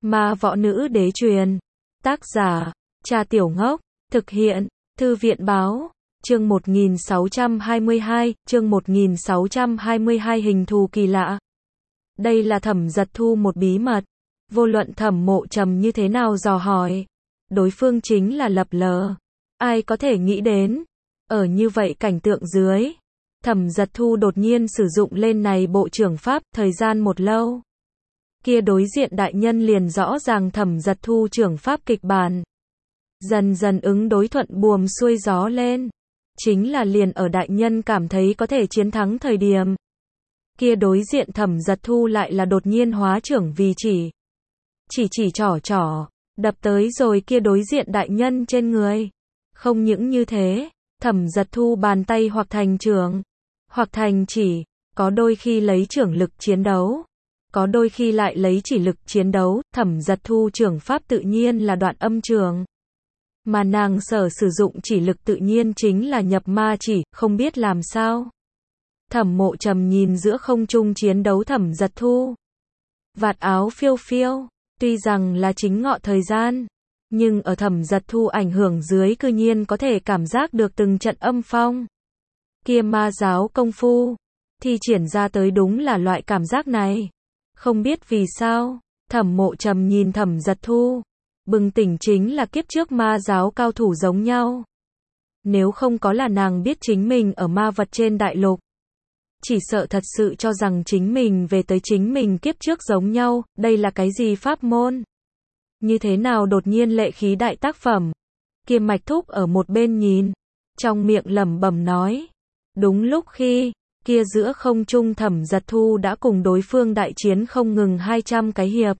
Ma võ nữ đế truyền. Tác giả, Cha Tiểu Ngốc. Thực hiện, Thư viện báo. Chương 1622, chương 1622 hình thù kỳ lạ. Đây là Thẩm Giật Thu một bí mật. Vô luận Thẩm Mộ Trầm như thế nào dò hỏi, đối phương chính là lập lờ. Ai có thể nghĩ đến, ở như vậy cảnh tượng dưới, Thẩm Giật Thu đột nhiên sử dụng lên này bộ trưởng pháp, thời gian một lâu. Kia đối diện đại nhân liền rõ ràng Thẩm Giật Thu trưởng pháp kịch bản. Dần dần ứng đối thuận buồm xuôi gió lên. Chính là liền ở đại nhân cảm thấy có thể chiến thắng thời điểm. Kia đối diện Thẩm Giật Thu lại là đột nhiên hóa trưởng vì chỉ trỏ, đập tới rồi kia đối diện đại nhân trên người. Không những như thế, Thẩm Giật Thu bàn tay hoặc thành trưởng, hoặc thành chỉ, có đôi khi lấy trưởng lực chiến đấu, có đôi khi lại lấy chỉ lực chiến đấu. Thẩm Giật Thu trưởng pháp tự nhiên là đoạn âm trường, mà nàng sở sử dụng chỉ lực tự nhiên chính là nhập ma chỉ. Không biết làm sao, Thẩm Mộ Trầm nhìn giữa không trung chiến đấu Thẩm Giật Thu, vạt áo phiêu phiêu, tuy rằng là chính ngọ thời gian, nhưng ở Thẩm Giật Thu ảnh hưởng dưới cư nhiên có thể cảm giác được từng trận âm phong. Kia ma giáo công phu thi triển ra tới đúng là loại cảm giác này. Không biết vì sao, Thẩm Mộ Trầm nhìn Thẩm Giật Thu, bừng tỉnh chính là kiếp trước ma giáo cao thủ giống nhau. Nếu không có là nàng biết chính mình ở ma vật trên đại lục, chỉ sợ thật sự cho rằng chính mình về tới chính mình kiếp trước giống nhau. Đây là cái gì pháp môn? Như thế nào đột nhiên lệ khí đại tác phẩm? Kia Mạch Thúc ở một bên nhìn, trong miệng lẩm bẩm nói. Đúng lúc khi kia giữa không trung Thẩm Giật Thu đã cùng đối phương đại chiến không ngừng 200 cái hiệp.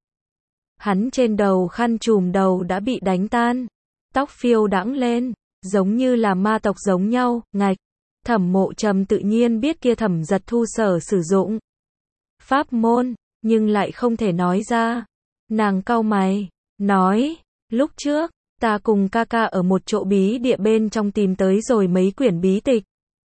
Hắn trên đầu khăn trùm đầu đã bị đánh tan, tóc phiêu đãng lên, giống như là ma tộc giống nhau. Ngạch, Thẩm Mộ Trầm tự nhiên biết kia Thẩm Giật Thu sở sử dụng pháp môn, nhưng lại không thể nói ra. Nàng cau mày, nói, lúc trước, ta cùng ca ca ở một chỗ bí địa bên trong tìm tới rồi mấy quyển bí tịch.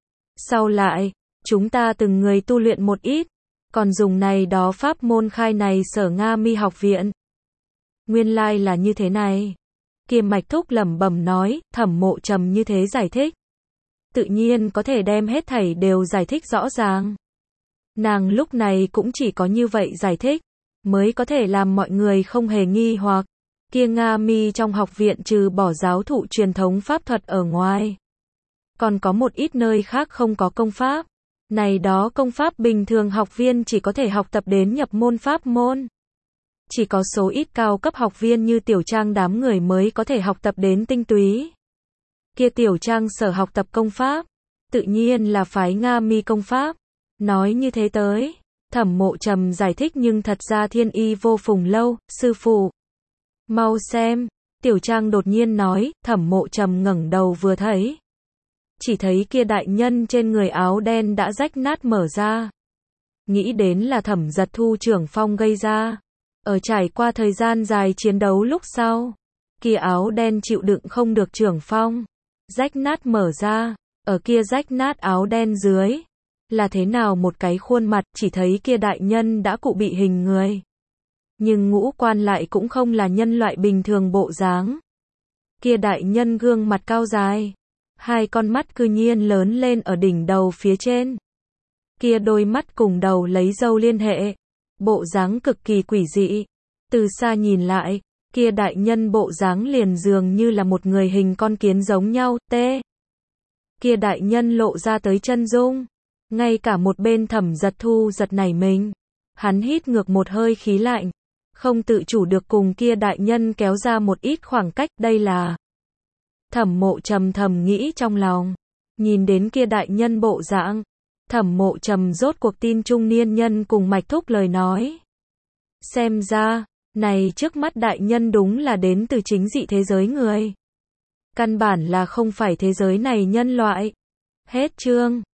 Sau lại, chúng ta từng người tu luyện một ít, còn dùng này đó pháp môn khai này Sở Nga Mi học viện. Nguyên lai là như thế này. Kia Mạch Thúc lẩm bẩm nói. Thẩm Mộ Trầm như thế giải thích, tự nhiên có thể đem hết thảy đều giải thích rõ ràng. Nàng lúc này cũng chỉ có như vậy giải thích, mới có thể làm mọi người không hề nghi hoặc. Kia Nga Mi trong học viện trừ bỏ giáo thụ truyền thống pháp thuật ở ngoài, còn có một ít nơi khác không có công pháp. Này đó công pháp bình thường học viên chỉ có thể học tập đến nhập môn pháp môn. Chỉ có số ít cao cấp học viên như Tiểu Trang đám người mới có thể học tập đến tinh túy. Kia Tiểu Trang sở học tập công pháp, tự nhiên là phái Nga Mi công pháp. Nói như thế tới, Thẩm Mộ Trầm giải thích nhưng thật ra thiên y vô phùng lâu. Sư phụ, mau xem. Tiểu Trang đột nhiên nói. Thẩm Mộ Trầm ngẩng đầu vừa thấy, chỉ thấy kia đại nhân trên người áo đen đã rách nát mở ra. Nghĩ đến là Thẩm Giật Thu trưởng phong gây ra. Ở trải qua thời gian dài chiến đấu lúc sau, kia áo đen chịu đựng không được trưởng phong, rách nát mở ra. Ở kia rách nát áo đen dưới, là thế nào một cái khuôn mặt. Chỉ thấy kia đại nhân đã cụ bị hình người, nhưng ngũ quan lại cũng không là nhân loại bình thường bộ dáng. Kia đại nhân gương mặt cao dài, hai con mắt cư nhiên lớn lên ở đỉnh đầu phía trên. Kia đôi mắt cùng đầu lấy râu liên hệ, bộ dáng cực kỳ quỷ dị. Từ xa nhìn lại, kia đại nhân bộ dáng liền dường như là một người hình con kiến giống nhau. Kia đại nhân lộ ra tới chân dung, ngay cả một bên Thẩm Giật Thu giật nảy mình. Hắn hít ngược một hơi khí lạnh, không tự chủ được cùng kia đại nhân kéo ra một ít khoảng cách. Đây là... Thẩm Mộ Trầm thầm nghĩ trong lòng. Nhìn đến kia đại nhân bộ dạng, Thẩm Mộ Trầm rốt cuộc tin trung niên nhân cùng Mạch Thúc lời nói. Xem ra, này trước mắt đại nhân đúng là đến từ chính dị thế giới người. Căn bản là không phải thế giới này nhân loại. Hết chương.